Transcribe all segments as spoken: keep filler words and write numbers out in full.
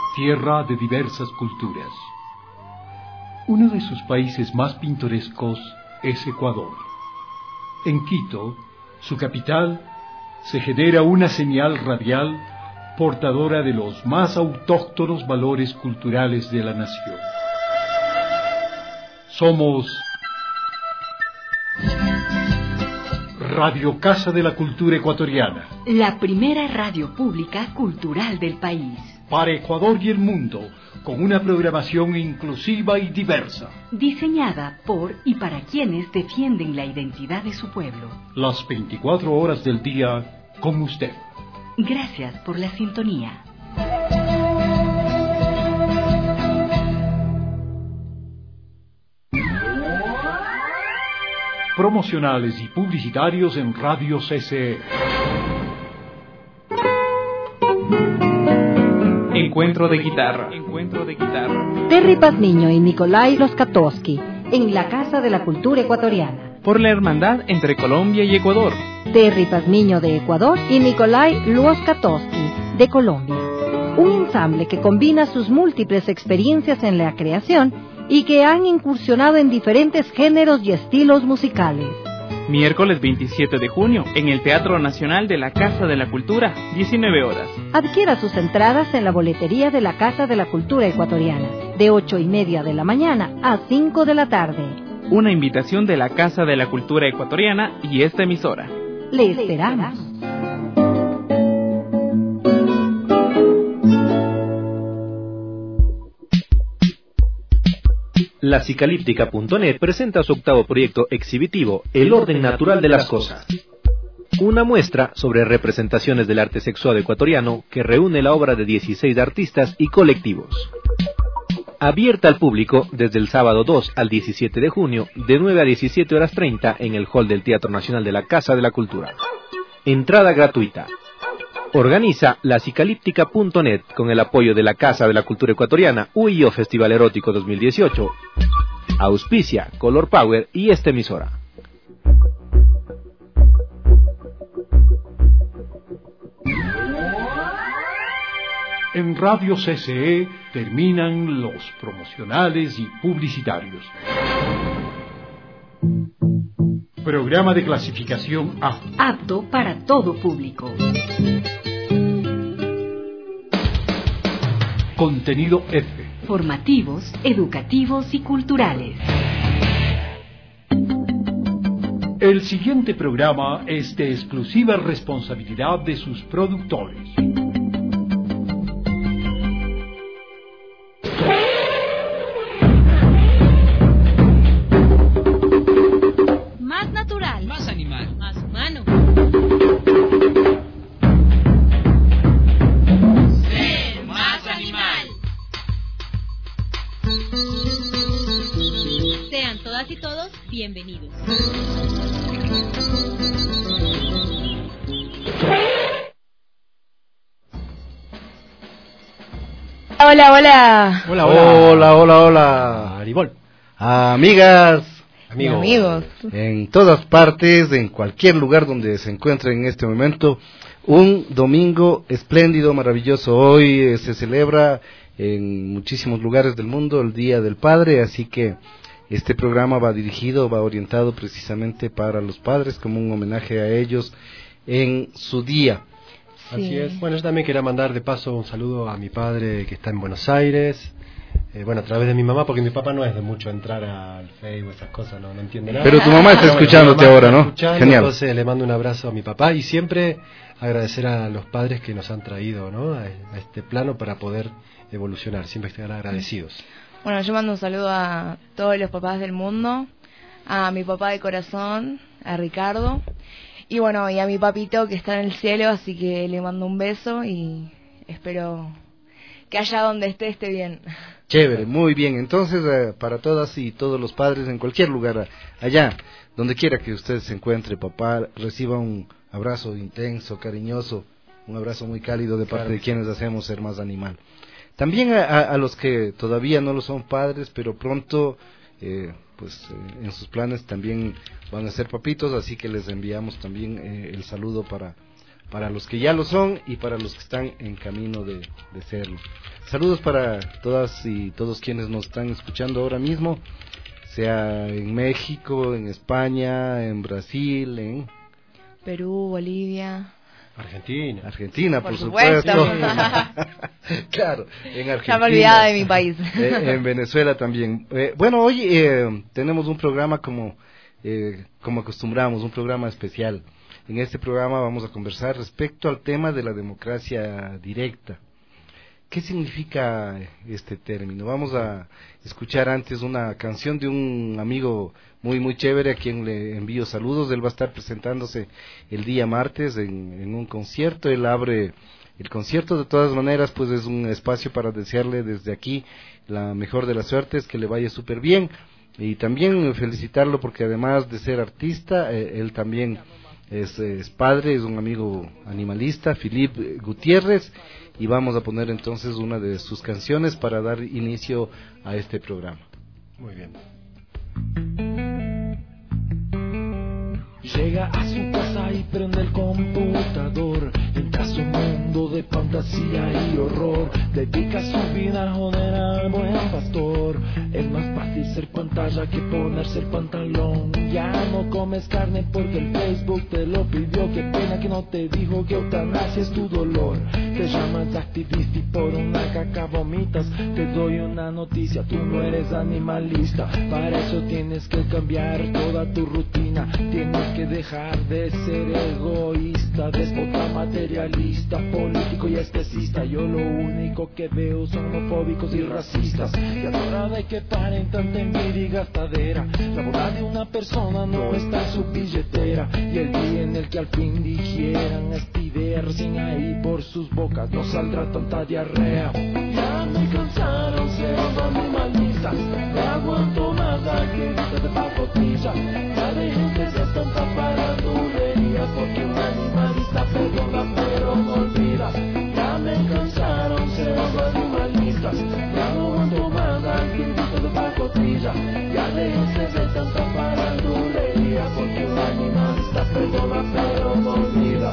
tierra de diversas culturas. Uno de sus países más pintorescos es Ecuador. En Quito, su capital, se genera una señal radial portadora de los más autóctonos valores culturales de la nación. Somos Radio Casa de la Cultura Ecuatoriana, la primera radio pública cultural del país. Para Ecuador y el mundo, con una programación inclusiva y diversa. Diseñada por y para quienes defienden la identidad de su pueblo. Las veinticuatro horas del día con usted. Gracias por la sintonía. Promocionales y publicitarios en Radio C C E. Encuentro de guitarra. Encuentro de guitarra. Terry Pazmiño y Nikolai Loskatowski en la Casa de la Cultura Ecuatoriana. Por la hermandad entre Colombia y Ecuador. Terry Pazmiño de Ecuador y Nikolai Loskatowski de Colombia. Un ensamble que combina sus múltiples experiencias en la creación y que han incursionado en diferentes géneros y estilos musicales. Miércoles veintisiete de junio, en el Teatro Nacional de la Casa de la Cultura, diecinueve horas. Adquiera sus entradas en la boletería de la Casa de la Cultura Ecuatoriana, de ocho y media de la mañana a cinco de la tarde. Una invitación de la Casa de la Cultura Ecuatoriana y esta emisora. Le esperamos. La Cicalíptica punto net presenta su octavo proyecto exhibitivo, El orden natural de las cosas. Una muestra sobre representaciones del arte sexual ecuatoriano que reúne la obra de dieciséis artistas y colectivos. Abierta al público desde el sábado dos al diecisiete de junio, de nueve a diecisiete horas treinta en el hall del Teatro Nacional de la Casa de la Cultura. Entrada gratuita. Organiza la Cicalíptica punto net con el apoyo de la Casa de la Cultura Ecuatoriana, U I O Festival Erótico dos mil dieciocho, auspicia Color Power y esta emisora. En Radio C C E terminan los promocionales y publicitarios. Programa de clasificación A. Apto para todo público. Contenido F. Formativos, educativos y culturales. El siguiente programa es de exclusiva responsabilidad de sus productores. Más natural. Más animal. Más humano. Ser más animal. Sean todas y todos bienvenidos. Hola, hola. Hola, hola. Hola, hola, hola. Aribol. Amigas, amigos, amigos, en todas partes, en cualquier lugar donde se encuentren en este momento, un domingo espléndido, maravilloso. Hoy eh, se celebra en muchísimos lugares del mundo el Día del Padre, así que este programa va dirigido, va orientado precisamente para los padres, como un homenaje a ellos en su día. Sí. Así es. Bueno, yo también quería mandar de paso un saludo a mi padre que está en Buenos Aires. Eh, bueno, a través de mi mamá, porque mi papá no es de mucho entrar al Facebook, esas cosas, no, no entiende nada. Pero tu mamá está escuchándote mamá ahora, está ¿no? Escuchando, Genial. Entonces le mando un abrazo a mi papá y siempre agradecer a los padres que nos han traído, ¿no?, a, a este plano para poder evolucionar. Siempre estar agradecidos. Bueno, yo mando un saludo a todos los papás del mundo, a mi papá de corazón, a Ricardo, y bueno, y a mi papito que está en el cielo, así que le mando un beso y espero que allá donde esté esté bien. Chévere, muy bien. Entonces, eh, para todas y todos los padres en cualquier lugar, allá, donde quiera que usted se encuentre, papá, reciba un abrazo intenso, cariñoso, un abrazo muy cálido de parte claro. de quienes hacemos Ser Más Animal. También a, a, a los que todavía no lo son padres, pero pronto, eh, pues eh, en sus planes también van a ser papitos, así que les enviamos también eh, el saludo para para los que ya lo son y para los que están en camino de, de serlo. Saludos para todas y todos quienes nos están escuchando ahora mismo, sea en México, en España, en Brasil, en Perú, Bolivia, Argentina. Argentina, por, por supuesto. supuesto. Claro, en Argentina. Ya me olvidaba de mi país. Eh, en Venezuela también. Eh, bueno, hoy eh, tenemos un programa como, eh, como acostumbramos, un programa especial. En este programa vamos a conversar respecto al tema de la democracia directa. ¿Qué significa este término? Vamos a escuchar antes una canción de un amigo muy muy chévere a quien le envío saludos. Él va a estar presentándose el día martes en, en un concierto. Él abre el concierto. De todas maneras, pues es un espacio para desearle desde aquí la mejor de las suertes, que le vaya súper bien, y también felicitarlo porque además de ser artista, eh, él también es, es padre, es un amigo animalista, Philippe Gutiérrez. Y vamos a poner entonces una de sus canciones para dar inicio a este programa. Muy bien. Llega a su casa y prende el computador. Entra a su mundo de fantasía y horror. Dedica su vida a joder al buen pastor. Es más fácil ser pantalla que ponerse el pantalón. Ya no comes carne porque el Facebook te lo pidió. Qué pena que no te dijo que eutanasia es tu dolor. Te llamas activista y por una caca vomitas. Te doy una noticia, tú no eres animalista. Para eso tienes que cambiar toda tu rutina. Tienes que dejar de ser egoísta, déspota, materialista, político y especista. Yo lo único que veo son homofóbicos y racistas. Y a la hora de que paren tanta envidia y gastadera, la bondad de una persona no está en su billetera. Y el día en el que al fin digieran esta idea, recién ahí por sus bocas no saldrá tanta diarrea. Ya me cansaron siendo animalistas, no aguanto más activistas de pacotilla. Ya déjense de tanta paradulería, porque un animalista perdona pero no olvida. Ya me cansaron siendo animalistas, ya no aguanto más activistas de pacotilla. Ya déjense de tanta paradulería, porque un animalista perdona pero no olvida.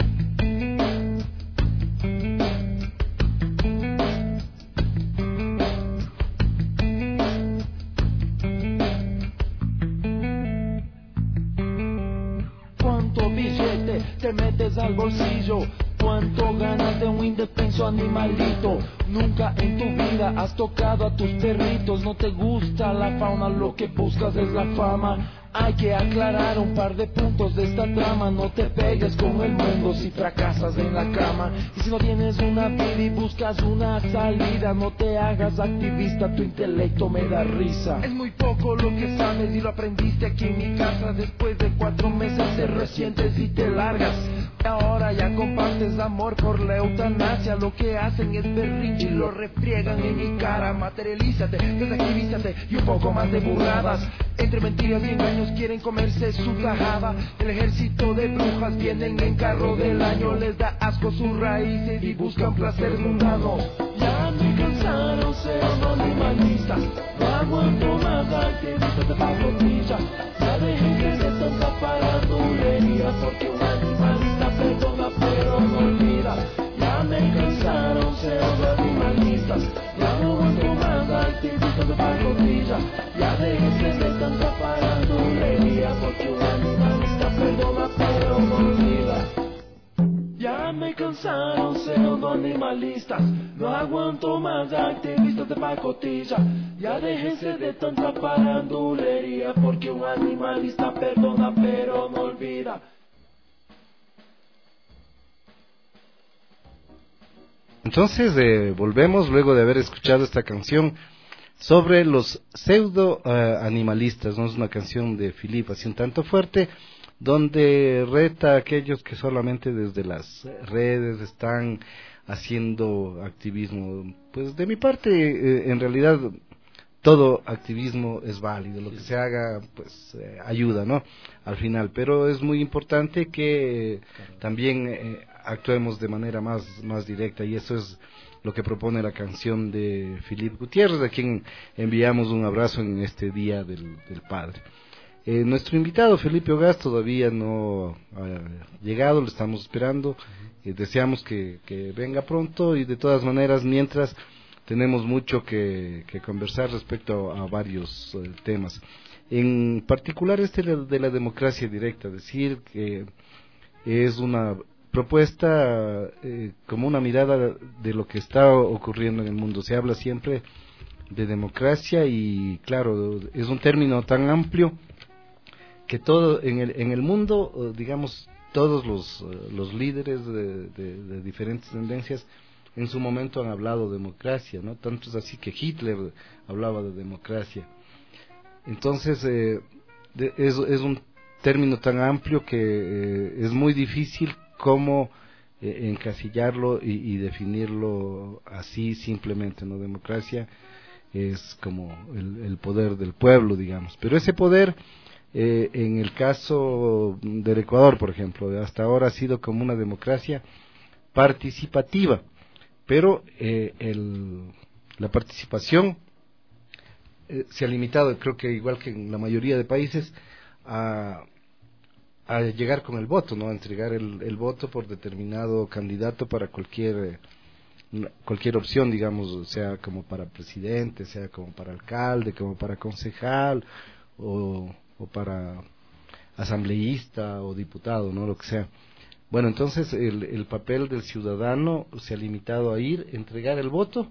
Te metes al bolsillo, cuánto ganas de un indefenso animalito. Nunca en tu vida has tocado a tus perritos. No te gusta la fauna, lo que buscas es la fama. Hay que aclarar un par de puntos de esta trama. No te pegues con el mundo si fracasas en la cama. Y si no tienes una vida y buscas una salida, no te hagas activista, tu intelecto me da risa. Es muy poco lo que sabes y lo aprendiste aquí en mi casa. Después de cuatro meses te resientes y te largas. Ahora ya compartes amor por la eutanasia. Lo que hacen es berrinche y lo refriegan en mi cara. Materialízate, desactivízate y un poco más de burradas. Entre mentiras y engaños quieren comerse su tajada. El ejército de brujas vienen en carro del año. Les da asco sus raíces y buscan placer mundano. Ya me cansaron siendo animalistas, no aguanto más activistas de pacotilla. Ya déjense de tanta paradulería, porque un animalista perdona pero no olvida. Ya me cansaron siendo animalistas, ya no aguanto más activistas de pacotilla. Ya déjense de tanta paradulería, porque un animalista perdona pero no olvida. Ya me cansaron siendo animalistas, no aguanto más activistas de pacotilla. Ya déjense de tanta parandulería, porque un animalista perdona pero no olvida. Entonces eh, volvemos luego de haber escuchado esta canción sobre los pseudo uh, animalistas, ¿no? Es una canción de Philippe así un tanto fuerte, donde reta a aquellos que solamente desde las redes están haciendo activismo. Pues de mi parte, eh, en realidad todo activismo es válido, lo que se haga pues eh, ayuda, ¿no? Al final, pero es muy importante que claro. también eh, actuemos de manera más, más directa, y eso es lo que propone la canción de Philippe Gutiérrez, a quien enviamos un abrazo en este Día del, del Padre. Eh, nuestro invitado Felipe Ogás todavía no ha llegado, lo estamos esperando, eh, deseamos que, que venga pronto, y de todas maneras mientras tenemos mucho que, que conversar respecto a, a varios eh, temas, en particular este de, de la democracia directa, decir que es una propuesta eh, como una mirada de lo que está ocurriendo en el mundo. Se habla siempre de democracia y claro, es un término tan amplio que todo en el en el mundo, digamos, todos los los líderes de, de, de diferentes tendencias en su momento han hablado de democracia, ¿no? Tanto es así que Hitler hablaba de democracia. Entonces eh, de, es es un término tan amplio que eh, es muy difícil cómo eh, encasillarlo y, y definirlo así simplemente, ¿no? Democracia es como el, el poder del pueblo, digamos, pero ese poder Eh, en el caso del Ecuador, por ejemplo, hasta ahora ha sido como una democracia participativa, pero eh, el, la participación eh, se ha limitado, creo que igual que en la mayoría de países, a, a llegar con el voto, ¿no? A entregar el, el voto por determinado candidato para cualquier cualquier opción, digamos, sea como para presidente, sea como para alcalde, como para concejal o o para asambleísta o diputado, no, lo que sea. Bueno, entonces el, el papel del ciudadano se ha limitado a ir, entregar el voto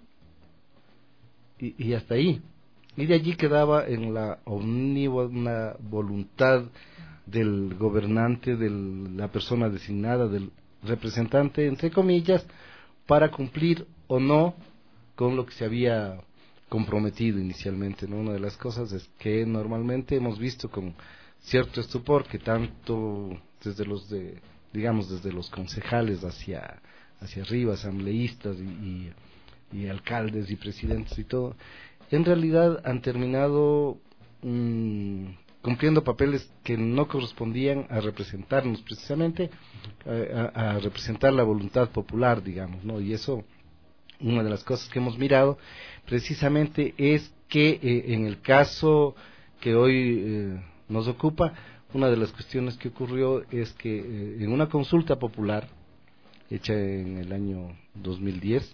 y, y hasta ahí. Y de allí quedaba en la omnívora voluntad del gobernante, de la persona designada, del representante, entre comillas, para cumplir o no con lo que se había comprometido inicialmente, ¿no? Una de las cosas es que normalmente hemos visto con cierto estupor que tanto desde los de, digamos, desde los concejales hacia hacia arriba, asambleístas y, y, y alcaldes y presidentes y todo, en realidad han terminado mmm, cumpliendo papeles que no correspondían a representarnos precisamente, a, a representar la voluntad popular, digamos, ¿no? Y eso, una de las cosas que hemos mirado precisamente es que eh, en el caso que hoy eh, nos ocupa, una de las cuestiones que ocurrió es que eh, en una consulta popular hecha en el año dos mil diez,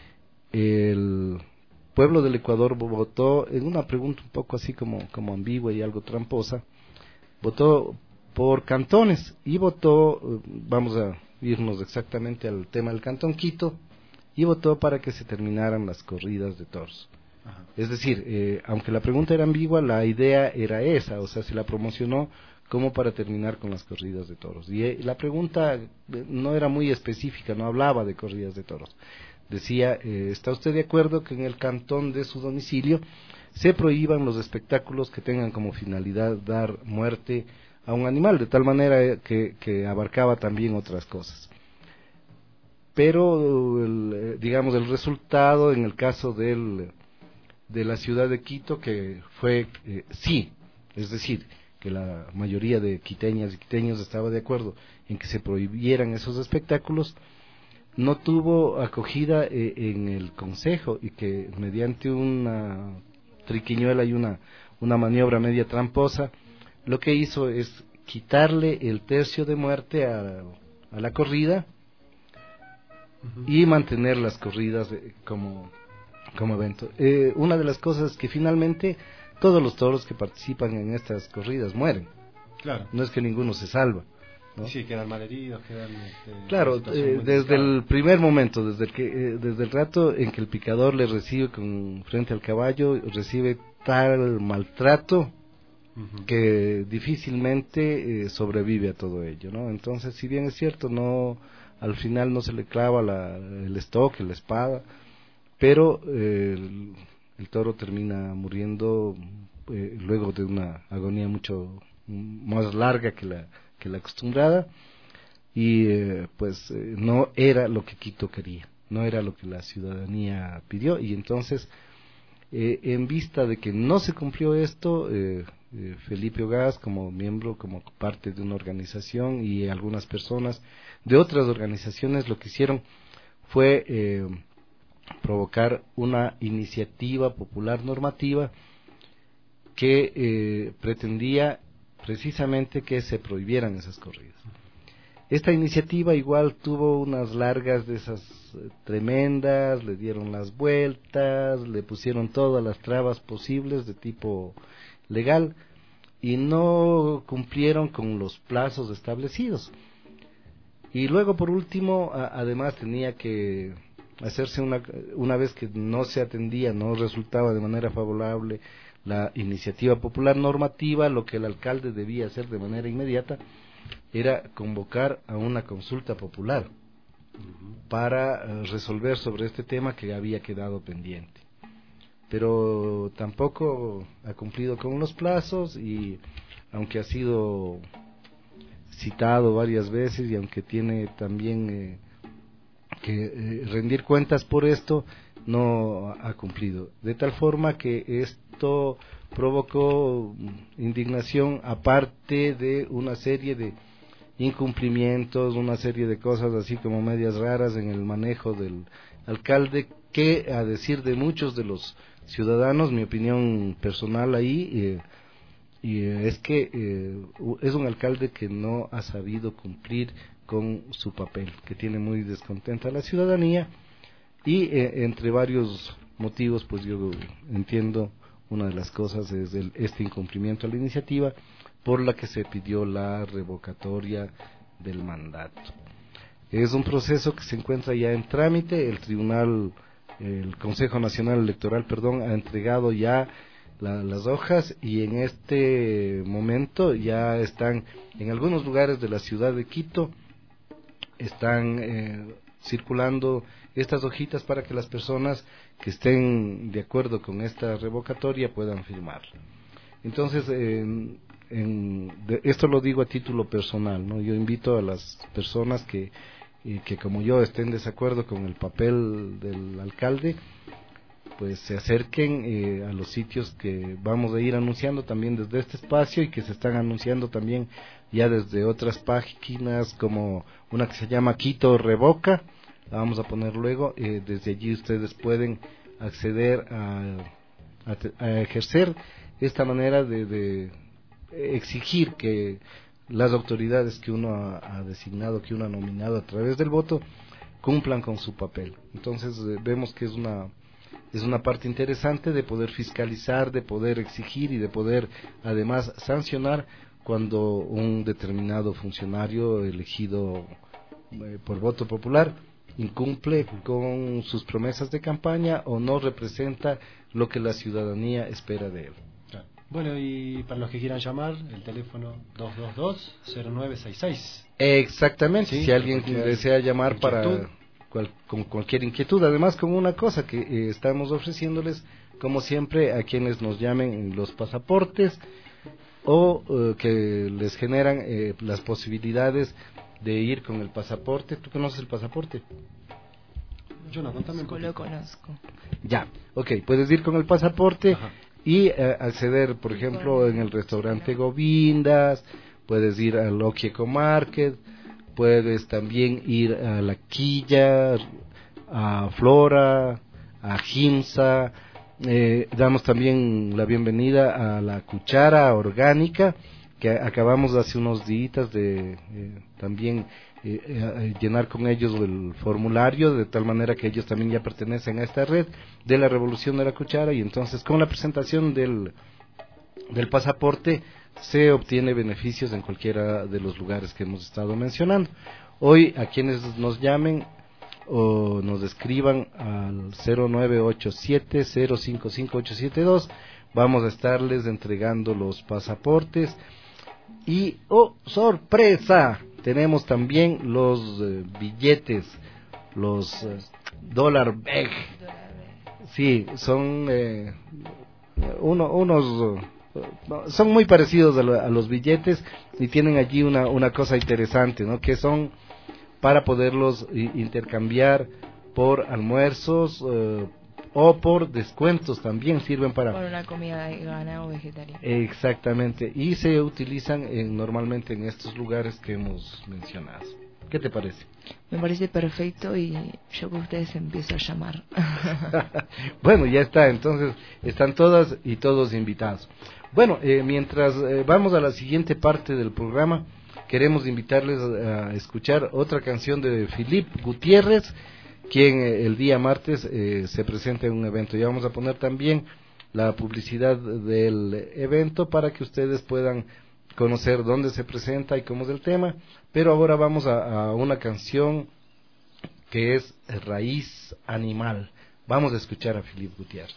el pueblo del Ecuador votó en una pregunta un poco así como, como ambigua y algo tramposa, votó por cantones y votó, vamos a irnos exactamente al tema del Cantón Quito, y votó para que se terminaran las corridas de toros. Ajá. Es decir, eh, aunque la pregunta era ambigua, la idea era esa, o sea, se la promocionó como para terminar con las corridas de toros. Y eh, la pregunta no era muy específica, no hablaba de corridas de toros. Decía, eh, ¿está usted de acuerdo que en el cantón de su domicilio se prohíban los espectáculos que tengan como finalidad dar muerte a un animal, de tal manera que, que abarcaba también otras cosas? Pero, el, digamos, el resultado en el caso del, de la ciudad de Quito, que fue eh, sí, es decir, que la mayoría de quiteñas y quiteños estaba de acuerdo en que se prohibieran esos espectáculos, no tuvo acogida eh, en el Consejo, y que mediante una triquiñuela y una, una maniobra media tramposa, lo que hizo es quitarle el tercio de muerte a, a la corrida, y mantener las corridas como, como evento. Eh, una de las cosas es que finalmente todos los toros que participan en estas corridas mueren. Claro. No es que ninguno se salva, ¿no? Sí, quedan malheridos, quedan... Este, claro, eh, desde el primer momento, desde el, que, eh, desde el rato en que el picador le recibe con frente al caballo, recibe tal maltrato uh-huh. que difícilmente eh, sobrevive a todo ello, ¿no? Entonces, si bien es cierto, no... al final no se le clava la, el estoque, la espada, pero eh, el, el toro termina muriendo eh, luego de una agonía mucho más larga que la, que la acostumbrada, y eh, pues eh, no era lo que Quito quería, no era lo que la ciudadanía pidió, y entonces eh, en vista de que no se cumplió esto, eh, eh, Felipe Ogás, como miembro, como parte de una organización, y algunas personas de otras organizaciones, lo que hicieron fue eh, provocar una iniciativa popular normativa que eh, pretendía precisamente que se prohibieran esas corridas. Esta iniciativa igual tuvo unas largas de esas eh, tremendas, le dieron las vueltas, le pusieron todas las trabas posibles de tipo legal y no cumplieron con los plazos establecidos. Y luego por último, a, además tenía que hacerse una, una vez que no se atendía, no resultaba de manera favorable la iniciativa popular normativa, lo que el alcalde debía hacer de manera inmediata era convocar a una consulta popular para uh, resolver sobre este tema que había quedado pendiente. Pero tampoco ha cumplido con los plazos y aunque ha sido citado varias veces y aunque tiene también eh, que eh, rendir cuentas por esto, no ha cumplido. De tal forma que esto provocó indignación, aparte de una serie de incumplimientos, una serie de cosas así como medias raras en el manejo del alcalde, que a decir de muchos de los ciudadanos, mi opinión personal ahí, eh, y es que eh, es un alcalde que no ha sabido cumplir con su papel, que tiene muy descontenta a la ciudadanía y eh, entre varios motivos, pues yo entiendo una de las cosas es el, este incumplimiento a la iniciativa por la que se pidió la revocatoria del mandato. Es un proceso que se encuentra ya en trámite, el tribunal, el Consejo Nacional Electoral, perdón, ha entregado ya la, las hojas y en este momento ya están en algunos lugares de la ciudad de Quito, están eh, circulando estas hojitas para que las personas que estén de acuerdo con esta revocatoria puedan firmar. Entonces, eh, en, de, esto lo digo a título personal, ¿no? Yo invito a las personas que, eh, que como yo estén en desacuerdo con el papel del alcalde, pues se acerquen eh, a los sitios que vamos a ir anunciando también desde este espacio y que se están anunciando también ya desde otras páginas, como una que se llama Quito Revoca, la vamos a poner luego, eh, desde allí ustedes pueden acceder a, a, a ejercer esta manera de, de exigir que las autoridades que uno ha, ha designado, que uno ha nominado a través del voto, cumplan con su papel. Entonces eh, vemos que es una es una parte interesante de poder fiscalizar, de poder exigir y de poder además sancionar cuando un determinado funcionario elegido eh, por voto popular incumple con sus promesas de campaña o no representa lo que la ciudadanía espera de él. Bueno, y para los que quieran llamar, el teléfono dos dos dos, cero nueve seis seis. Exactamente, sí, si alguien desea llamar para cual, con cualquier inquietud, además con una cosa que eh, estamos ofreciéndoles, como siempre, a quienes nos llamen los pasaportes o eh, que les generan eh, las posibilidades de ir con el pasaporte. ¿Tú conoces el pasaporte? Yo no, contame un poquito. Lo conozco. Ya, ok, puedes ir con el pasaporte. Ajá. Y eh, acceder, por ejemplo, en el restaurante Govindas, puedes ir al Oquieco Market, puedes también ir a La Quilla, a Flora, a Gimsa, eh, damos también la bienvenida a La Cuchara Orgánica, que acabamos hace unos días de eh, también eh, eh, llenar con ellos el formulario, de tal manera que ellos también ya pertenecen a esta red de la Revolución de la Cuchara, y entonces con la presentación del, del pasaporte se obtiene beneficios en cualquiera de los lugares que hemos estado mencionando. Hoy a quienes nos llamen o nos escriban al cero nueve ocho siete, cero cinco cinco ocho siete dos, vamos a estarles entregando los pasaportes. Y, oh, sorpresa, tenemos también los eh, billetes, los eh, Dollar Bag. Sí, son eh, uno, unos, uh, son muy parecidos a, lo, a los billetes y tienen allí una, una cosa interesante, ¿no? Que son para poderlos intercambiar por almuerzos, uh, o por descuentos, también sirven para... Por una comida vegana o vegetariana. Exactamente, y se utilizan en, normalmente en estos lugares que hemos mencionado. ¿Qué te parece? Me parece perfecto y yo con ustedes empiezo a llamar. Bueno, ya está, entonces están todas y todos invitados. Bueno, eh, mientras eh, vamos a la siguiente parte del programa, queremos invitarles a escuchar otra canción de Philippe Gutiérrez, quien eh, el día martes eh, se presenta en un evento. Ya vamos a poner también la publicidad del evento para que ustedes puedan conocer dónde se presenta y cómo es el tema, pero ahora vamos a, a una canción que es Raíz Animal. Vamos a escuchar a Philippe Gutiérrez.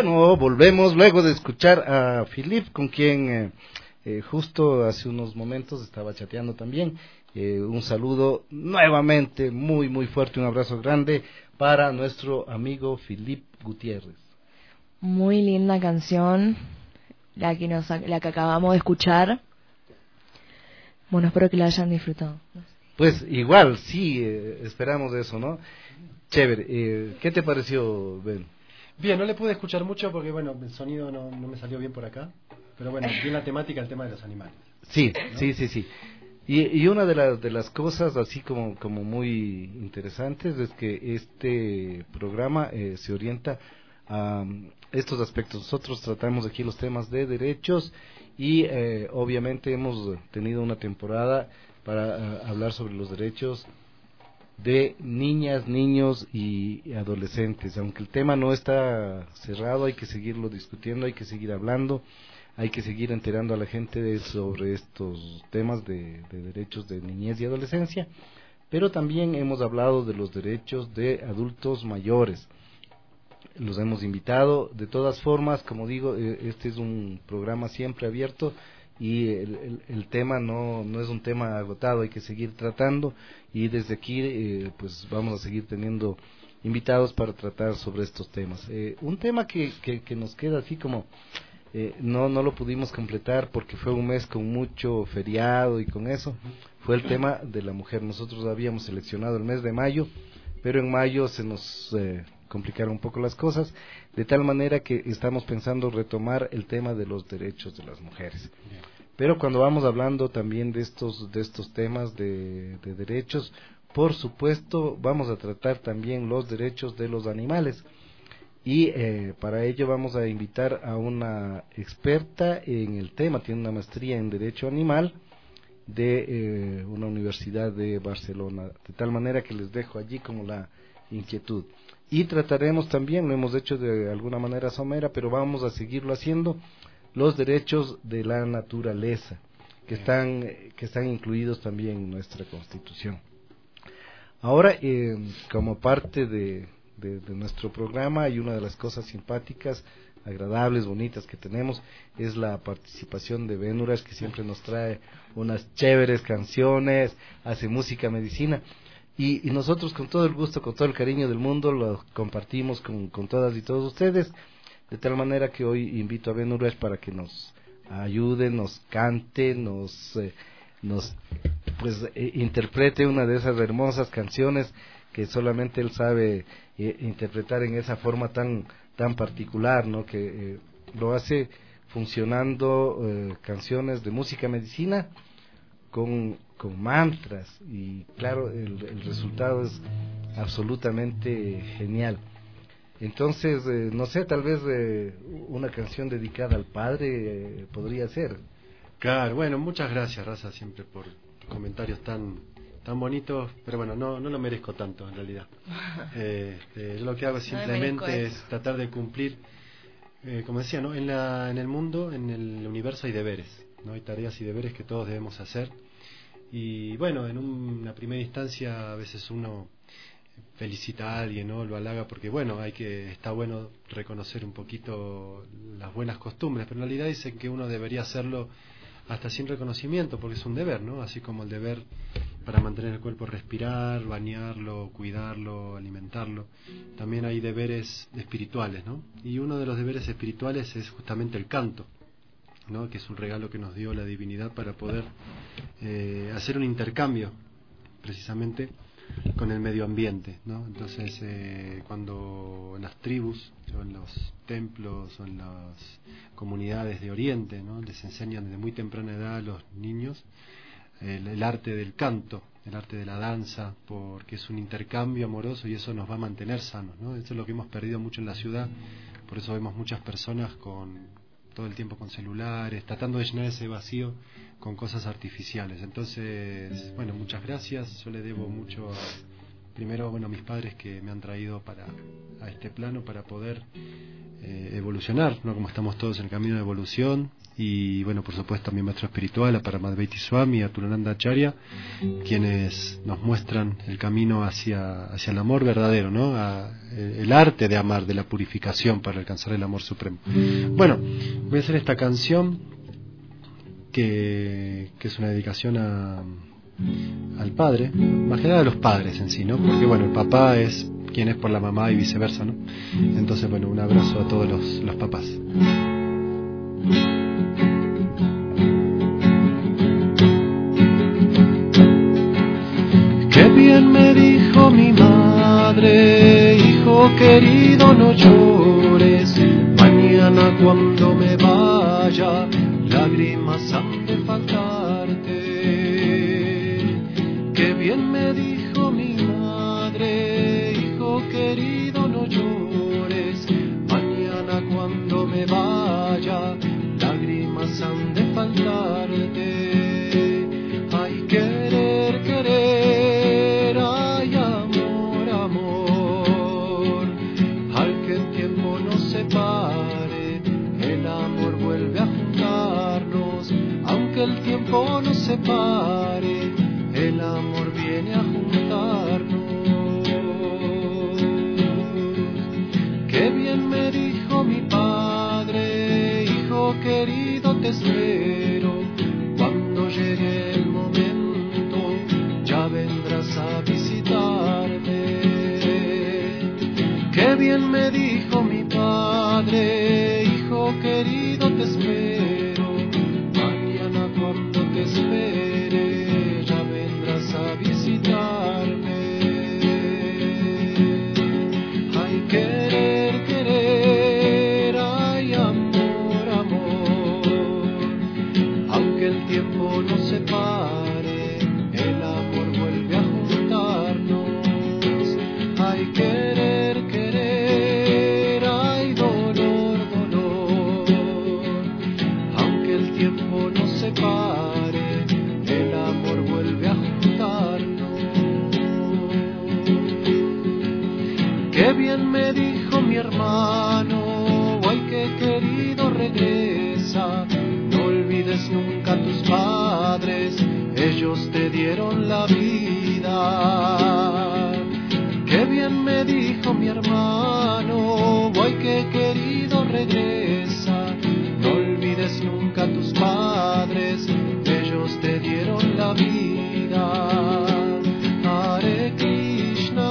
bueno, volvemos luego de escuchar a Philippe, con quien eh, eh, justo hace unos momentos estaba chateando también. Eh, un saludo nuevamente muy muy fuerte, un abrazo grande para nuestro amigo Philippe Gutiérrez. Muy linda canción, la que nos la que acabamos de escuchar. Bueno, espero que la hayan disfrutado. Pues igual, sí, eh, esperamos eso, ¿no? Chévere. Eh, ¿Qué te pareció, Ben? Bien, no le pude escuchar mucho porque, bueno, el sonido no, no me salió bien por acá. Pero bueno, bien la temática, el tema de los animales. Sí, ¿no? sí, sí, sí. Y, y una de las de las cosas así como como muy interesantes es que este programa eh, se orienta a um, estos aspectos. Nosotros tratamos aquí los temas de derechos y eh, obviamente hemos tenido una temporada para uh, hablar sobre los derechos de niñas, niños y adolescentes. Aunque el tema no está cerrado, hay que seguirlo discutiendo, hay que seguir hablando, hay que seguir enterando a la gente de, sobre estos temas de, de derechos de niñez y adolescencia, pero también hemos hablado de los derechos de adultos mayores. Los hemos invitado. De todas formas, como digo, este es un programa siempre abierto y el, el, el tema no, no es un tema agotado, hay que seguir tratando y desde aquí eh, pues vamos a seguir teniendo invitados para tratar sobre estos temas. Eh, un tema que, que, que nos queda así como eh, no, no lo pudimos completar porque fue un mes con mucho feriado y con eso, fue el tema de la mujer. Nosotros habíamos seleccionado el mes de mayo, pero en mayo se nos eh, complicaron un poco las cosas, de tal manera que estamos pensando retomar el tema de los derechos de las mujeres. Pero cuando vamos hablando también de estos de estos temas de, de derechos, por supuesto vamos a tratar también los derechos de los animales. Y eh, para ello vamos a invitar a una experta en el tema, tiene una maestría en Derecho Animal de eh, una universidad de Barcelona, de tal manera que les dejo allí como la inquietud. Y trataremos también, lo hemos hecho de alguna manera somera, pero vamos a seguirlo haciendo, los derechos de la naturaleza, que están, que están incluidos también en nuestra Constitución. Ahora, eh, como parte de, de, de nuestro programa, y una de las cosas simpáticas, agradables, bonitas que tenemos, es la participación de Vénuras, que siempre nos trae unas chéveres canciones, hace música medicina. Y, y nosotros con todo el gusto, con todo el cariño del mundo, lo compartimos con, con todas y todos ustedes, de tal manera que hoy invito a Ben Urush para que nos ayude, nos cante, nos, eh, nos pues eh, interprete una de esas hermosas canciones que solamente él sabe eh, interpretar en esa forma tan tan particular, ¿no? Que eh, lo hace funcionando eh, canciones de música medicina con con mantras y claro, el, el resultado es absolutamente genial. Entonces, eh, no sé, tal vez eh, una canción dedicada al padre eh, podría ser. Claro, bueno, muchas gracias, Raza, siempre por comentarios tan tan bonitos, pero bueno, no no lo merezco tanto en realidad. Eh, eh, yo lo que hago es simplemente no es tratar de cumplir, eh, como decía, ¿no? En la en el mundo, en el universo hay deberes, ¿no? Hay tareas y deberes que todos debemos hacer. Y bueno, en una primera instancia a veces uno felicita a alguien, ¿no? Lo halaga porque bueno, hay que está bueno reconocer un poquito las buenas costumbres, pero en realidad dicen que uno debería hacerlo hasta sin reconocimiento porque es un deber, ¿no? Así como el deber para mantener el cuerpo, respirar, bañarlo, cuidarlo, alimentarlo. También hay deberes espirituales, ¿no? Y uno de los deberes espirituales es justamente el canto, ¿no? Que es un regalo que nos dio la divinidad para poder eh, hacer un intercambio precisamente con el medio ambiente, ¿no? Entonces eh, cuando en las tribus o en los templos o en las comunidades de Oriente, ¿no? Les enseñan desde muy temprana edad a los niños el, el arte del canto, el arte de la danza, porque es un intercambio amoroso y eso nos va a mantener sanos, ¿no? Eso es lo que hemos perdido mucho en la ciudad, por eso vemos muchas personas con todo el tiempo con celulares, tratando de llenar ese vacío con cosas artificiales. Entonces, bueno, muchas gracias. Yo le debo mucho primero, bueno, mis padres que me han traído para a este plano para poder eh, evolucionar, ¿no? Como estamos todos en el camino de evolución. Y bueno, por supuesto, a mi maestro espiritual, a Paramadvaiti Swami, a Tulananda Acharya, quienes nos muestran el camino hacia, hacia el amor verdadero, ¿no? A, el arte de amar, de la purificación para alcanzar el amor supremo. Bueno, voy a hacer esta canción que, que es una dedicación a, al padre, más que nada a los padres en sí, ¿no? Porque bueno, el papá es quien es por la mamá y viceversa, ¿no? Entonces, bueno, un abrazo a todos los, los papás. Qué bien me dijo mi madre, hijo querido, no llores. Mañana cuando me vaya, lágrimas han de faltarte. Qué bien me dijo mi madre, hijo querido, no llores. Mañana cuando me vaya, lágrimas han de faltarte. Ay, querer, querer, ay, amor, amor. Al que el tiempo nos separe, el amor vuelve a juntarnos. Aunque el tiempo nos separe, el amor viene a juntarnos. Qué bien me dijo mi padre, hijo querido, te espero. Cuando llegue el momento, ya vendrás a visitarme. Qué bien me dijo mi padre, hijo querido, te espero. Mañana cuando te espere, ya vendrás a visitarme. Ay, querer, querer, ay, amor, amor. Aunque el tiempo nos separe, el amor vuelve a juntarnos. Ay, querer, querer, ay, dolor, dolor. Aunque el tiempo nos separe, el amor vuelve a juntarnos. Qué bien me dijo mi hermano, ay, qué querido, regresa. No olvides nunca a tus padres, ellos te dieron la vida. Qué bien me dijo mi hermano, ay, qué querido, regresa. No olvides nunca a tus padres, ellos te dieron la vida. Hare Krishna,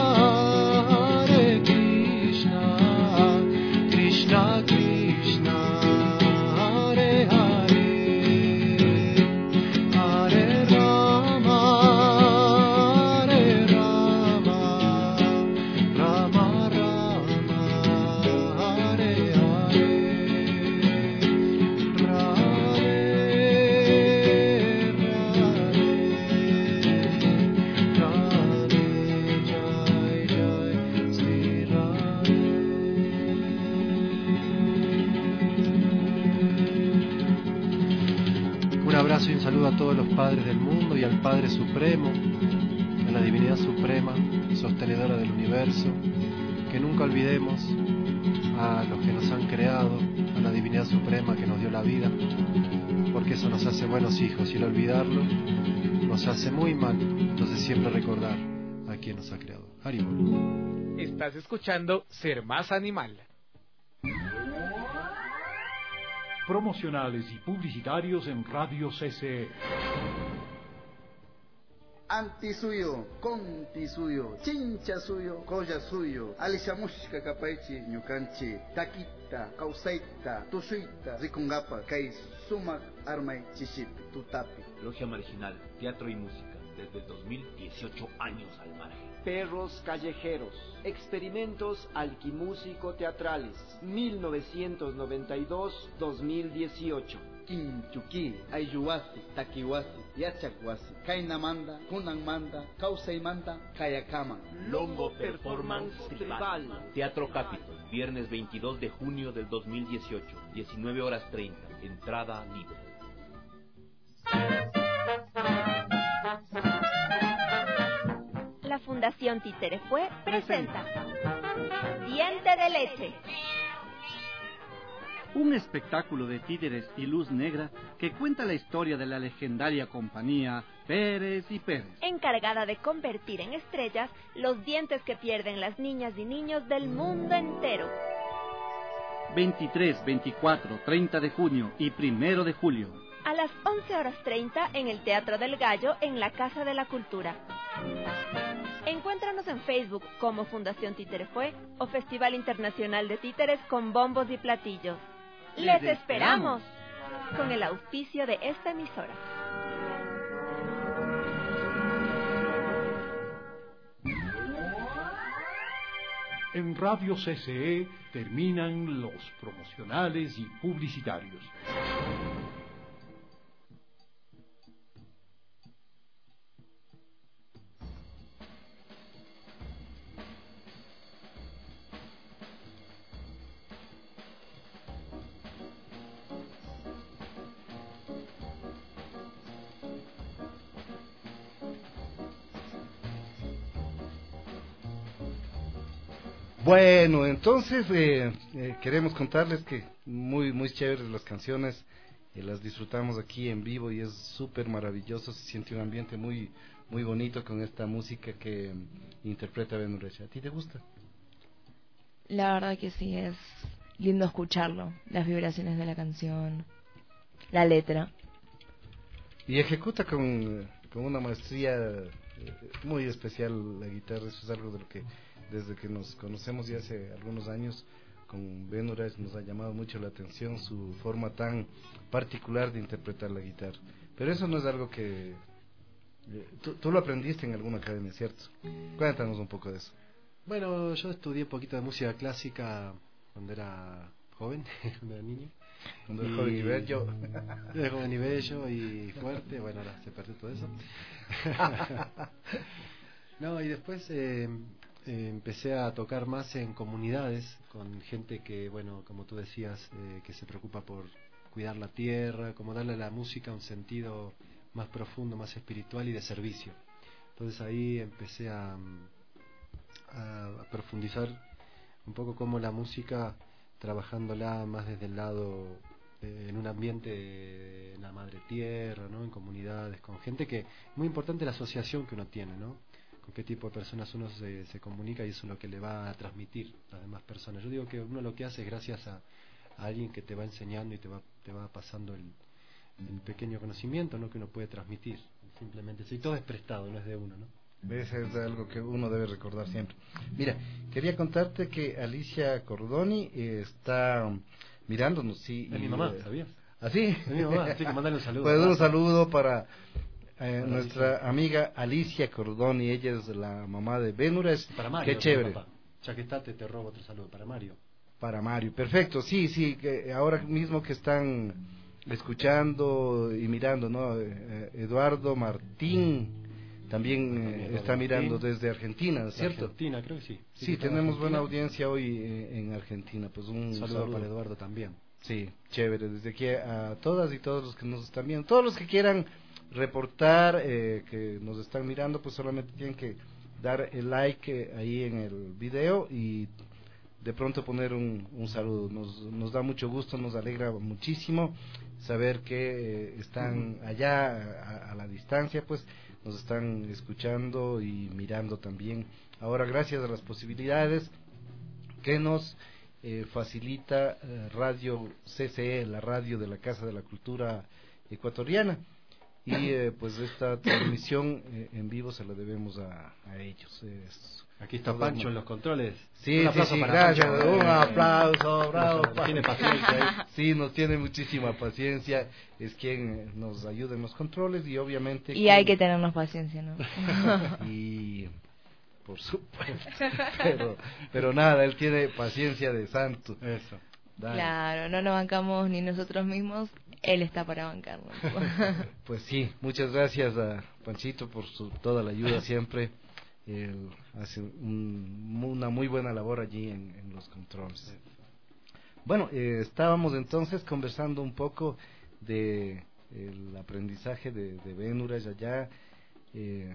Hare Krishna, Krishna Krishna, Hare Hare, Hare Rama, Hare Rama, Rama Rama, Hare Hare, Radhe, Radhe, Radhe, Jai Jai Sri Radhe. Un abrazo y un saludo a todos los padres del mundo y al Padre Supremo, a la Divinidad Suprema, sostenedora del universo. Que nunca olvidemos a los que nos han creado, a la Divinidad Suprema que nos dio la vida, porque eso nos hace buenos hijos, y el olvidarlo nos hace muy mal. Entonces siempre recordar a quien nos ha creado. Haribol. Estás escuchando Ser Más Animal. Promocionales y publicitarios en Radio C C E. Anti suyo, conti suyo, chincha suyo, koya suyo, alishamushka kapaichi ñukanchi, takita, kausaita, tusuita, rikungapa, kai sumak armay chishipi, tutapi. Logia Marginal, Teatro y Música, desde dos mil dieciocho años al margen. Perros callejeros, experimentos alquimúsico-teatrales, mil novecientos noventa y dos a dos mil dieciocho. Quinchuquí, Ayuwasi, Takiwasi, Yachakwasi, Kainamanda, Kunanmanda, Kausaimanda, Kayakama. Longo Performance Tribal. Teatro Capitol, viernes veintidós de junio del dos mil dieciocho, diecinueve horas treinta, entrada libre. La Fundación Fundación Títere Fue presenta Diente de Leche. Un espectáculo de títeres y luz negra que cuenta la historia de la legendaria compañía Pérez y Pérez, encargada de convertir en estrellas los dientes que pierden las niñas y niños del mundo entero. veintitrés, veinticuatro, treinta de junio y primero de julio. A las once horas treinta en el Teatro del Gallo, en la Casa de la Cultura. Encuéntranos en Facebook como Fundación Títere Fue o Festival Internacional de Títeres con Bombos y Platillos. ¡Les esperamos! Con el auspicio de esta emisora. En Radio C C E terminan los promocionales y publicitarios. Bueno, entonces eh, eh, queremos contarles que muy muy chéveres las canciones, eh, las disfrutamos aquí en vivo y es súper maravilloso, se siente un ambiente muy muy bonito con esta música que um, interpreta Ben Urecha. ¿A ti te gusta? La verdad que sí, es lindo escucharlo, las vibraciones de la canción, la letra. Y ejecuta con, con una maestría eh, muy especial la guitarra, eso es algo de lo que desde que nos conocemos ya hace algunos años con Ben Urecha nos ha llamado mucho la atención su forma tan particular de interpretar la guitarra. Pero eso no es algo que... Eh, tú, tú lo aprendiste en alguna academia, ¿cierto? Cuéntanos un poco de eso. Bueno, yo estudié un poquito de música clásica cuando era joven, cuando era niño. Cuando era joven y bello. Era joven y bello y fuerte, bueno, ahora se perdió todo eso. No, y después... Eh, Eh, empecé a tocar más en comunidades con gente que, bueno, como tú decías, eh, que se preocupa por cuidar la tierra, como darle a la música un sentido más profundo, más espiritual y de servicio. Entonces ahí empecé a, a, a profundizar un poco cómo la música, trabajándola más desde el lado, eh, en un ambiente en la madre tierra, ¿no? En comunidades, con gente que, muy importante la asociación que uno tiene, ¿no? Con qué tipo de personas uno se, se comunica y eso es lo que le va a transmitir a las demás personas. Yo digo que uno lo que hace es gracias a, a alguien que te va enseñando y te va, te va pasando el, el pequeño conocimiento, ¿no? Que uno puede transmitir. Simplemente, si todo es prestado, no es de uno, ¿no? Eso es algo que uno debe recordar siempre. Mira, quería contarte que Alicia Cordoni eh, está mirándonos. Sí, es y, mi mamá, eh, ¿sabías? ¿Ah, sí? Es mi mamá, así que mandarle un saludo. Pues un saludo para... Eh, nuestra Alicia. Amiga Alicia Cordoni, ella es la mamá de Ben Urecha. Para Mario, qué chévere. Papá. Ya que está, te, te robo otro saludo para Mario. Para Mario, perfecto, sí, sí, que ahora mismo que están escuchando y mirando, ¿no? Eh, Eduardo Martín también eh, Eduardo está mirando Martín. Desde Argentina, ¿cierto? Argentina, creo que sí. Sí, sí tenemos buena audiencia hoy eh, en Argentina, pues un saludo, saludo para Eduardo también. Sí, chévere, desde aquí a todas y todos los que nos están viendo, todos los que quieran reportar eh, que nos están mirando, pues solamente tienen que dar el like eh, ahí en el video y de pronto poner un, un saludo. Nos, nos da mucho gusto, nos alegra muchísimo saber que eh, están allá a, a la distancia, pues nos están escuchando y mirando también. Ahora, gracias a las posibilidades que nos eh, facilita eh, Radio C C E, la radio de la Casa de la Cultura Ecuatoriana. Y eh, pues esta transmisión eh, en vivo se la debemos a, a ellos. Es, Aquí está Pancho en los controles. Sí, sí, sí, para gracias. Pancho. Un aplauso, bravo. Nos, tiene paciencia. ¿eh? Sí, nos tiene muchísima paciencia. Es quien nos ayuda en los controles y obviamente... Y quien... hay que tenernos paciencia, ¿no? Y... por supuesto. Pero, pero nada, él tiene paciencia de santo. Eso. Dale. Claro, no nos bancamos ni nosotros mismos, él está para bancarnos. Pues sí, muchas gracias a Panchito por su, toda la ayuda siempre. Él hace un, una muy buena labor allí en, en los controles. Bueno, eh, estábamos entonces conversando un poco de el aprendizaje de, de Ben Urecha allá. Eh,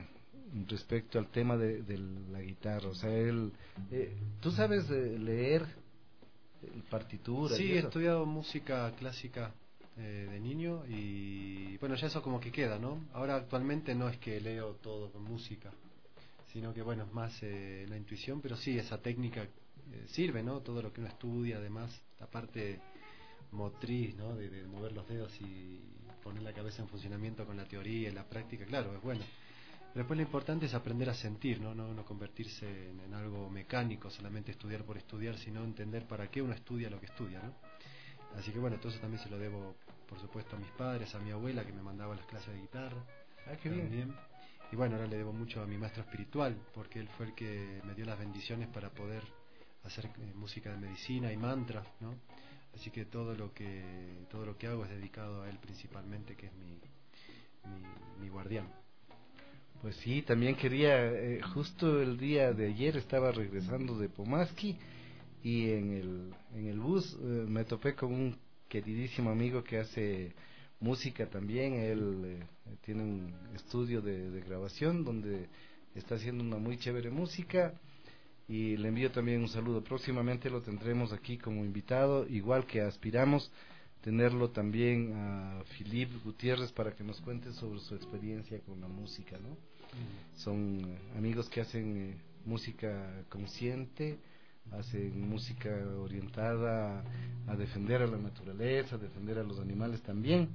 respecto al tema de, de la guitarra. O sea, él, eh, ¿tú sabes eh, leer partituras? Sí, he estudiado música clásica eh, de niño y bueno, ya eso como que queda, ¿no? Ahora actualmente no es que leo todo con música, sino que bueno, es más eh, la intuición, pero sí, esa técnica eh, sirve, ¿no? Todo lo que uno estudia, además, la parte motriz, ¿no? De, de mover los dedos y poner la cabeza en funcionamiento con la teoría y la práctica, claro, es bueno. Pero después lo importante es aprender a sentir, ¿no? No, no convertirse en, en algo mecánico, solamente estudiar por estudiar, sino entender para qué uno estudia lo que estudia, ¿no? Así que bueno, todo eso también se lo debo, por supuesto, a mis padres, a mi abuela que me mandaba a las clases de guitarra. Ah, qué también. bien. Y bueno, ahora le debo mucho a mi maestro espiritual, porque él fue el que me dio las bendiciones para poder hacer eh, música de medicina y mantra, ¿no? Así que todo lo que todo lo que hago es dedicado a él principalmente, que es mi mi, mi guardián. Pues sí, también quería, eh, justo el día de ayer estaba regresando de Pomaski y en el en el bus eh, me topé con un queridísimo amigo que hace música también. Él eh, tiene un estudio de, de grabación donde está haciendo una muy chévere música y le envío también un saludo. Próximamente lo tendremos aquí como invitado, igual que aspiramos tenerlo también a Philip Gutiérrez para que nos cuente sobre su experiencia con la música, ¿no? Mm. Son eh, amigos que hacen eh, música consciente, hacen música orientada a, a defender a la naturaleza, a defender a los animales también.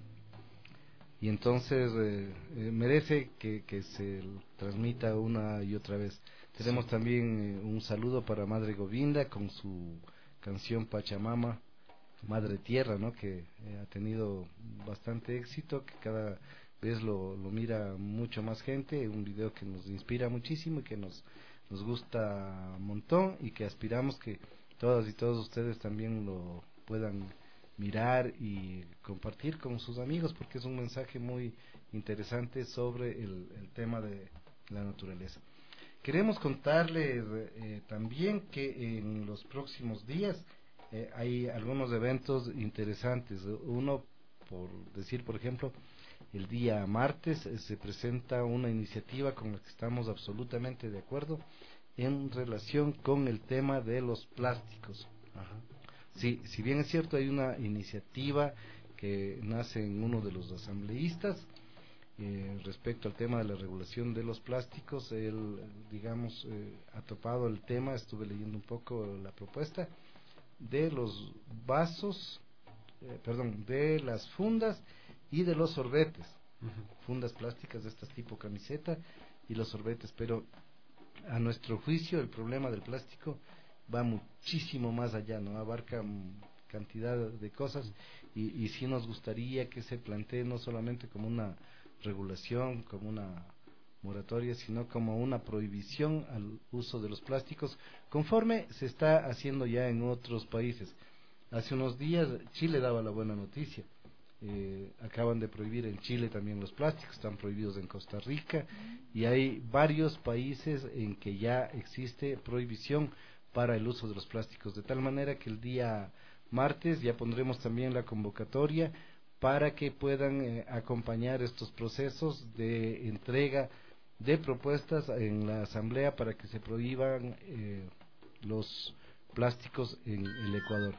Y entonces eh, eh, merece que, que se transmita una y otra vez. Tenemos sí. también eh, un saludo para Madre Govinda con su canción Pachamama, Madre Tierra, ¿no? Que eh, ha tenido bastante éxito, que cada vez lo, lo mira mucho más gente, un video que nos inspira muchísimo y que nos, nos gusta un montón y que aspiramos que todas y todos ustedes también lo puedan mirar y compartir con sus amigos, porque es un mensaje muy interesante sobre el, el tema de la naturaleza. Queremos contarles eh, también que en los próximos días eh, hay algunos eventos interesantes. Uno, por decir, por ejemplo, el día martes eh, se presenta una iniciativa con la que estamos absolutamente de acuerdo en relación con el tema de los plásticos. Ajá. Sí, si bien es cierto, hay una iniciativa que nace en uno de los asambleístas eh, respecto al tema de la regulación de los plásticos. Él, digamos, eh, ha topado el tema, estuve leyendo un poco la propuesta de los vasos, eh, perdón, de las fundas y de los sorbetes. Uh-huh. Fundas plásticas de estas tipo camiseta y los sorbetes, pero a nuestro juicio el problema del plástico va muchísimo más allá, ¿no? Abarca cantidad de cosas y, y sí nos gustaría que se plantee no solamente como una regulación, como una moratoria, sino como una prohibición al uso de los plásticos, conforme se está haciendo ya en otros países. Hace unos días Chile daba la buena noticia. Eh, acaban de prohibir en Chile también los plásticos, están prohibidos en Costa Rica y hay varios países en que ya existe prohibición para el uso de los plásticos, de tal manera que el día martes ya pondremos también la convocatoria para que puedan eh, acompañar estos procesos de entrega de propuestas en la asamblea para que se prohíban eh, los plásticos en el Ecuador.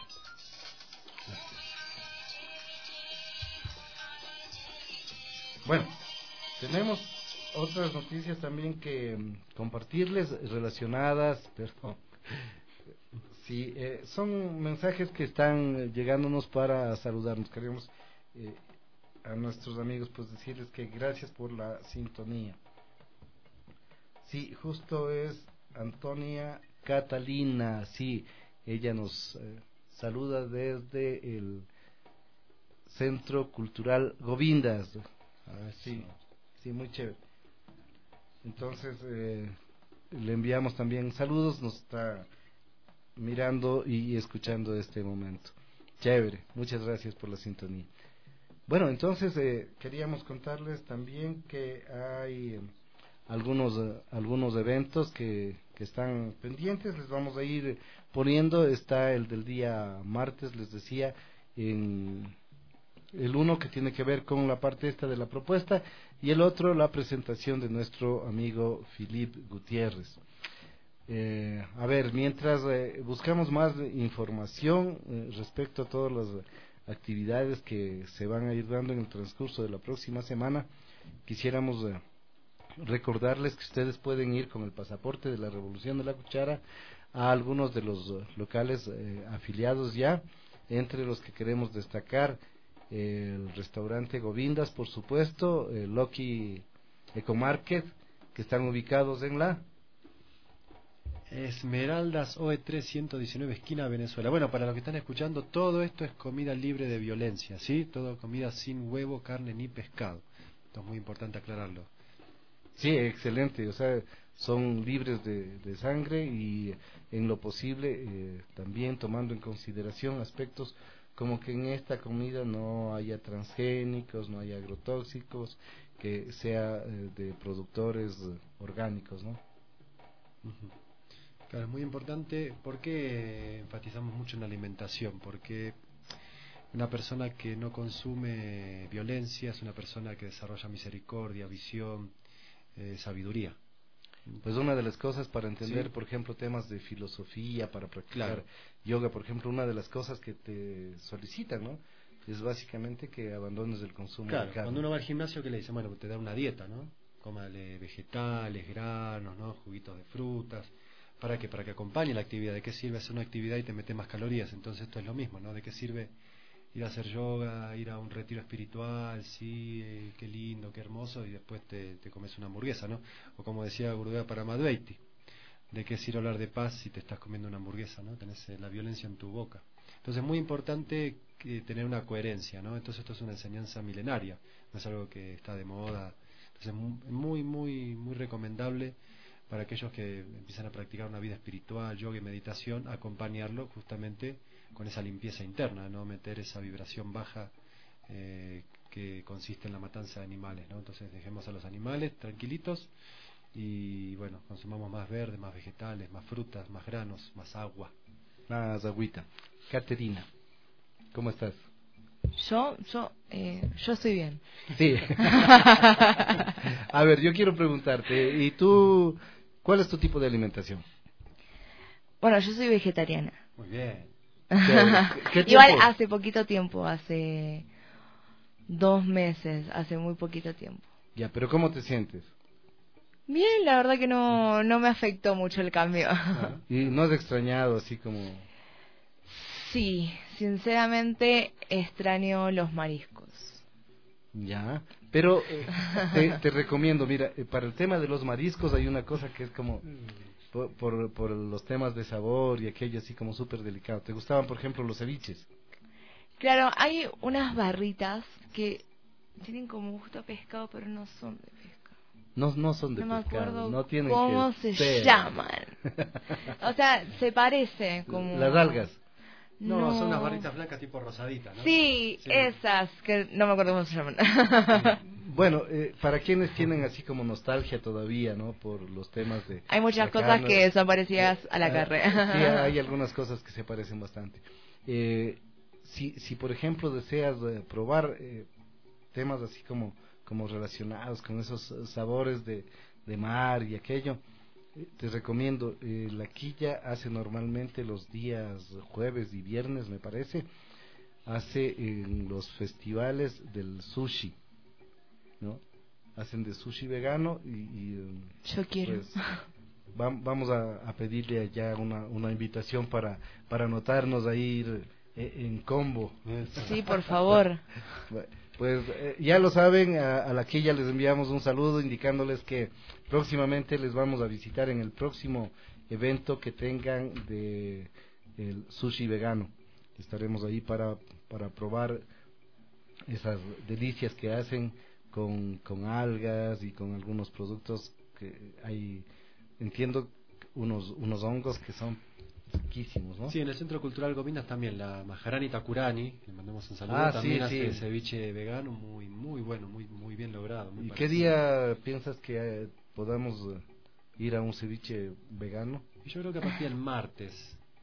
Bueno, tenemos otras noticias también que um, compartirles relacionadas, perdón, sí, eh, son mensajes que están llegándonos para saludarnos. Queremos eh, a nuestros amigos pues decirles que gracias por la sintonía. Sí, justo es Antonia Catalina, sí, ella nos eh, saluda desde el Centro Cultural Govindas. Ah, sí, sí, muy chévere. Entonces eh, le enviamos también saludos, nos está mirando y escuchando este momento. Chévere, muchas gracias por la sintonía. Bueno, entonces eh, queríamos contarles también que hay eh, algunos eh, algunos eventos que, que están pendientes, les vamos a ir poniendo. Está el del día martes, les decía, en el uno que tiene que ver con la parte esta de la propuesta, y el otro la presentación de nuestro amigo Philippe Gutiérrez. Eh, a ver, mientras eh, buscamos más información eh, respecto a todas las actividades que se van a ir dando en el transcurso de la próxima semana, quisiéramos eh, recordarles que ustedes pueden ir con el pasaporte de la Revolución de la Cuchara a algunos de los uh, locales eh, afiliados ya, entre los que queremos destacar eh, el restaurante Govindas, por supuesto, el Loki Ecomarket, que están ubicados en la Esmeraldas O E tres ciento diecinueve, esquina Venezuela. Bueno, para los que están escuchando, todo esto es comida libre de violencia, ¿sí? Todo comida sin huevo, carne ni pescado. Esto es muy importante aclararlo. Sí, excelente, o sea, son libres de, de sangre y en lo posible eh, también tomando en consideración aspectos como que en esta comida no haya transgénicos, no haya agrotóxicos, que sea eh, de productores eh, orgánicos, ¿no? Uh-huh. Claro, es muy importante. ¿Por qué enfatizamos mucho en la alimentación? Porque una persona que no consume violencia es una persona que desarrolla misericordia, visión, eh, sabiduría. Pues una de las cosas para entender, sí. por ejemplo, temas de filosofía, para practicar claro. yoga, por ejemplo, una de las cosas que te solicitan, ¿no? Es básicamente que abandones el consumo claro, de carne. Cuando uno va al gimnasio, que le dicen, bueno, te da una dieta, ¿no? Cómale vegetales, granos, ¿no? Juguitos de frutas. ¿Para qué? Para que acompañe la actividad. ¿De qué sirve hacer una actividad y te mete más calorías? Entonces esto es lo mismo, ¿no? ¿De qué sirve ir a hacer yoga, ir a un retiro espiritual? Sí, eh, qué lindo, qué hermoso, y después te, te comes una hamburguesa, ¿no? O como decía Gurudeva Paramadveiti, ¿de qué sirve hablar de paz si te estás comiendo una hamburguesa, ¿no? Tenés eh, la violencia en tu boca. Entonces es muy importante que tener una coherencia, ¿no? Entonces esto es una enseñanza milenaria, no es algo que está de moda. Entonces es muy, muy, muy recomendable para aquellos que empiezan a practicar una vida espiritual, yoga y meditación, acompañarlo justamente con esa limpieza interna, no meter esa vibración baja eh, que consiste en la matanza de animales, ¿no? Entonces dejemos a los animales tranquilitos y bueno, consumamos más verde, más vegetales, más frutas, más granos, más agua. Más agüita. Caterina, ¿cómo estás? Yo, yo, eh, yo estoy bien. Sí. A ver, yo quiero preguntarte, ¿y tú, cuál es tu tipo de alimentación? Bueno, yo soy vegetariana. Muy bien. ¿Qué, qué Igual hace poquito tiempo, hace dos meses, hace muy poquito tiempo. Ya, pero ¿cómo te sientes? Bien, la verdad que no, no me afectó mucho el cambio. Ah, ¿y no has extrañado así como...? Sí, sinceramente extraño los mariscos. Ya, pero eh, te, te recomiendo, mira, eh, para el tema de los mariscos hay una cosa que es como, por, por, por los temas de sabor y aquello así como súper delicado. ¿Te gustaban, por ejemplo, los ceviches? Claro, hay unas barritas que tienen como gusto a pescado, pero no son de pescado. No, no son de no pescado, me acuerdo no tienen cómo que se ser. llaman. O sea, se parece como... Las algas. No, no, son unas barritas blancas tipo rosaditas, ¿no? Sí, sí, esas, que no me acuerdo cómo se llaman. Bueno, eh, para quienes tienen así como nostalgia todavía, ¿no? Por los temas de... Hay muchas cosas carne, que son parecidas a la eh, carne. Sí, hay algunas cosas que se parecen bastante. Eh, si, si, por ejemplo, deseas eh, probar eh, temas así como, como relacionados con esos sabores de, de mar y aquello... Te recomiendo, eh, la quilla hace normalmente los días jueves y viernes, me parece, hace en los festivales del sushi, ¿no? Hacen de sushi vegano y... y yo quiero. Pues, va, vamos a, a pedirle allá una, una invitación para, para anotarnos a ir eh, en combo. Sí, por favor. Pues eh, ya lo saben, a, a la quilla les enviamos un saludo indicándoles que próximamente les vamos a visitar en el próximo evento que tengan de el sushi vegano. Estaremos ahí para, para probar esas delicias que hacen con, con algas y con algunos productos que hay, entiendo, unos, unos hongos que son riquísimos, ¿no? Sí, en el Centro Cultural Govindas también la Maharani Takurani, le mandamos un saludo, ah, también sí, hace sí. ceviche vegano muy muy bueno, muy muy bien logrado. Muy ¿Y parecido. qué día piensas que eh, podamos eh, ir a un ceviche vegano? Y yo creo que a partir del martes,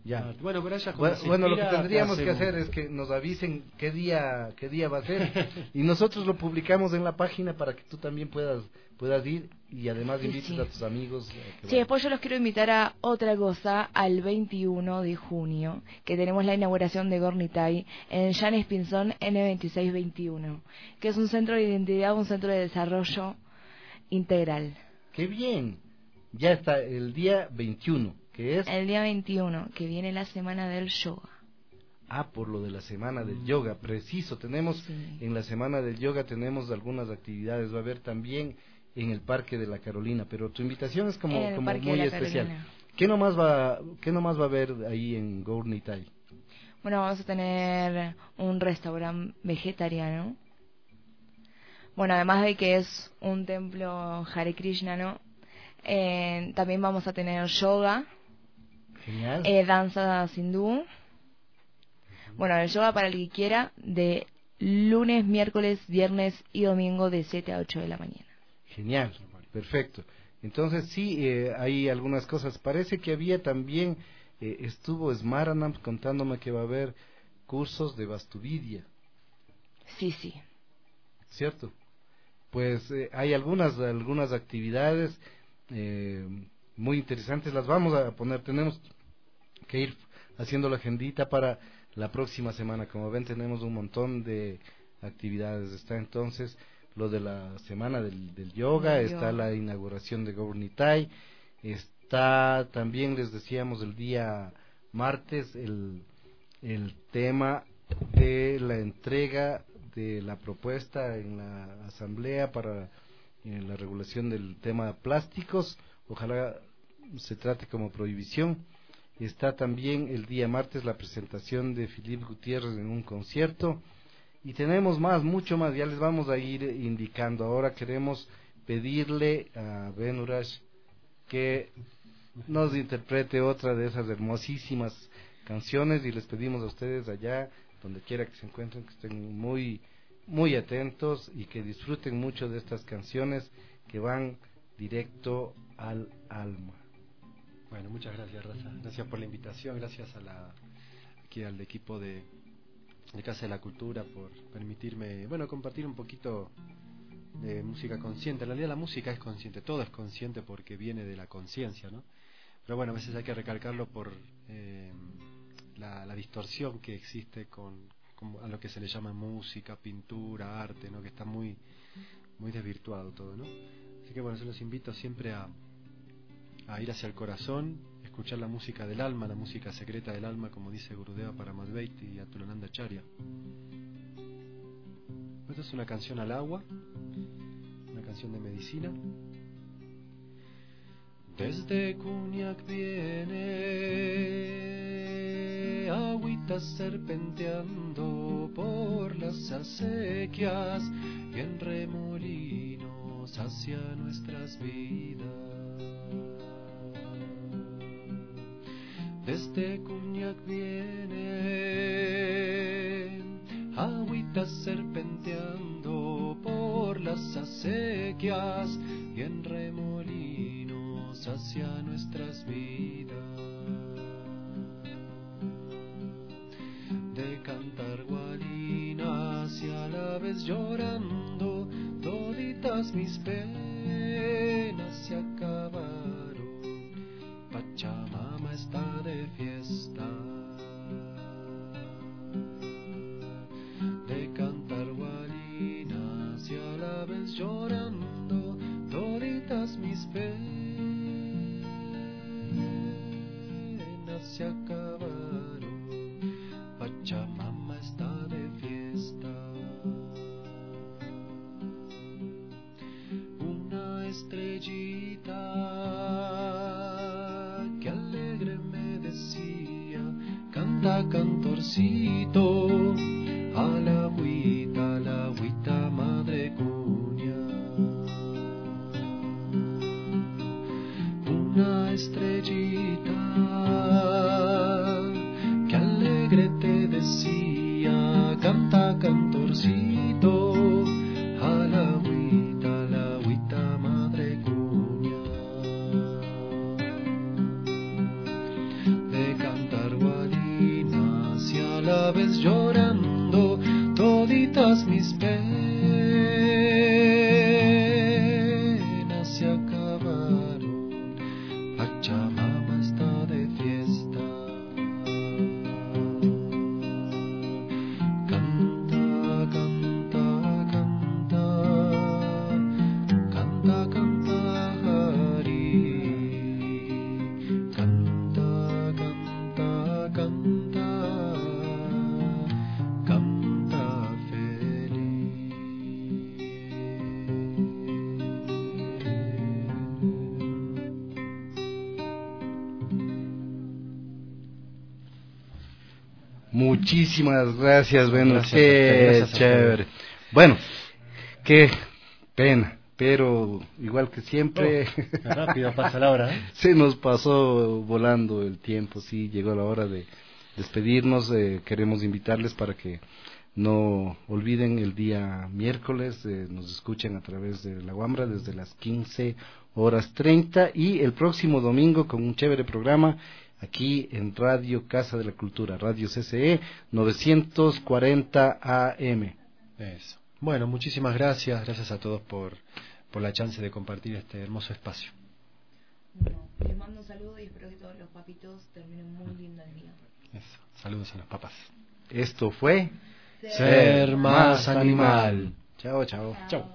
Ya. Bueno, pero ella bueno, bueno lo que tendríamos que hacer es que nos avisen qué día qué día va a ser y nosotros lo publicamos en la página para que tú también puedas puedas ir y además sí, invites sí. a tus amigos. Sí, vayan. Después yo los quiero invitar a otra cosa, al veintiuno de junio, que tenemos la inauguración de Gornitay en Janes Pinzón N veintiséis veintiuno, que es un centro de identidad, un centro de desarrollo integral. ¡Qué bien! Ya está el día veintiuno. ¿Qué es? El día veintiuno, que viene la semana del yoga. Ah, por lo de la semana del yoga, preciso. Tenemos, sí. En la semana del yoga tenemos algunas actividades. Va a haber también en el Parque de la Carolina, pero tu invitación es como, como muy especial. Carolina. ¿Qué nomás va, qué nomás va a haber ahí en Gornitay? Bueno, vamos a tener un restaurante vegetariano. Bueno, además de que es un templo Hare Krishna, ¿no? Eh, también vamos a tener yoga. Genial. Eh, danza hindú. Bueno, el yoga para el que quiera, de lunes, miércoles, viernes y domingo de siete a ocho de la mañana. Genial, perfecto. Entonces sí, eh, hay algunas cosas. Parece que había también, eh, estuvo Smaranam contándome que va a haber cursos de Vastuvidya. Sí, sí. ¿Cierto? Pues eh, hay algunas, algunas actividades eh, muy interesantes, las vamos a poner, tenemos que ir haciendo la agendita para la próxima semana. Como ven, tenemos un montón de actividades. Está entonces lo de la semana del, del yoga, el está yoga. La inauguración de Gornitay, está también, les decíamos, el día martes el, el tema de la entrega de la propuesta en la asamblea para en la regulación del tema de plásticos. Ojalá se trate como prohibición. Está también el día martes la presentación de Philip Gutiérrez en un concierto. Y tenemos más, mucho más, ya les vamos a ir indicando. Ahora queremos pedirle a Benurash que nos interprete otra de esas hermosísimas canciones y les pedimos a ustedes allá, donde quiera que se encuentren, que estén muy, muy atentos y que disfruten mucho de estas canciones que van directo al alma. Bueno, muchas gracias, Raza. Gracias por la invitación, gracias a la aquí al equipo de, de Casa de la Cultura por permitirme, bueno, compartir un poquito de música consciente. En realidad la música es consciente, todo es consciente porque viene de la conciencia, ¿no? Pero bueno, a veces hay que recalcarlo por eh, la, la distorsión que existe con, con a lo que se le llama música, pintura, arte, ¿no? Que está muy muy desvirtuado todo, ¿no? Así que bueno, yo los invito siempre a a ir hacia el corazón, escuchar la música del alma, la música secreta del alma, como dice Gurudeva Paramadvaiti y Atulananda Acharya. Esta es una canción al agua, una canción de medicina. Desde Cunyac viene agüita serpenteando por las acequias y en remolinos hacia nuestras vidas. Desde Cunyac viene agüita serpenteando por las acequias y en remolinos hacia nuestras vidas. De cantar guarinas y a la vez llorando, toditas mis penas se acabaron. Pachamama está de fiesta. De cantar guarinas y a la vez llorando, toditas mis penas se acabaron. Pachamama está de fiesta. Una estrellita que alegre me decía, canta cantorcito, a la agüita, a la agüita madre cuña. Una estrellita que alegre te decía, canta cantorcito, a la agüita, a la agüita madre cuña. De cantar otra vez llorando toditas mis penas se acabaron. Pachamama está de fiesta. Canta, canta, canta, canta, canta, Hari. Canta, canta, canta, canta feliz. Muchísimas gracias, bueno, Gracias, qué gracias a chévere. todos. Bueno, qué pena, pero igual que siempre, Oh, qué rápido pasa la hora, ¿eh? se nos pasó volando el tiempo, sí, llegó la hora de despedirnos. Eh, queremos invitarles para que no olviden el día miércoles, eh, nos escuchen a través de La Guambra desde las quince horas treinta y el próximo domingo con un chévere programa aquí en Radio Casa de la Cultura, Radio C C E novecientos cuarenta A M. Eso. Bueno, muchísimas gracias, gracias a todos por, por la chance de compartir este hermoso espacio. Bueno, les mando un saludo y espero que todos los papitos terminen muy lindo el día. Eso. Saludos a los papás. Esto fue Ser Más Animal. Chao, chao. Chao.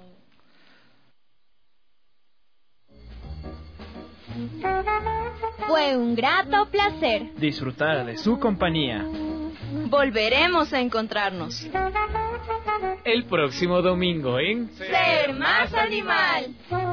Fue un grato placer. Disfrutar de su compañía. Volveremos a encontrarnos. El próximo domingo en Ser Más Animal.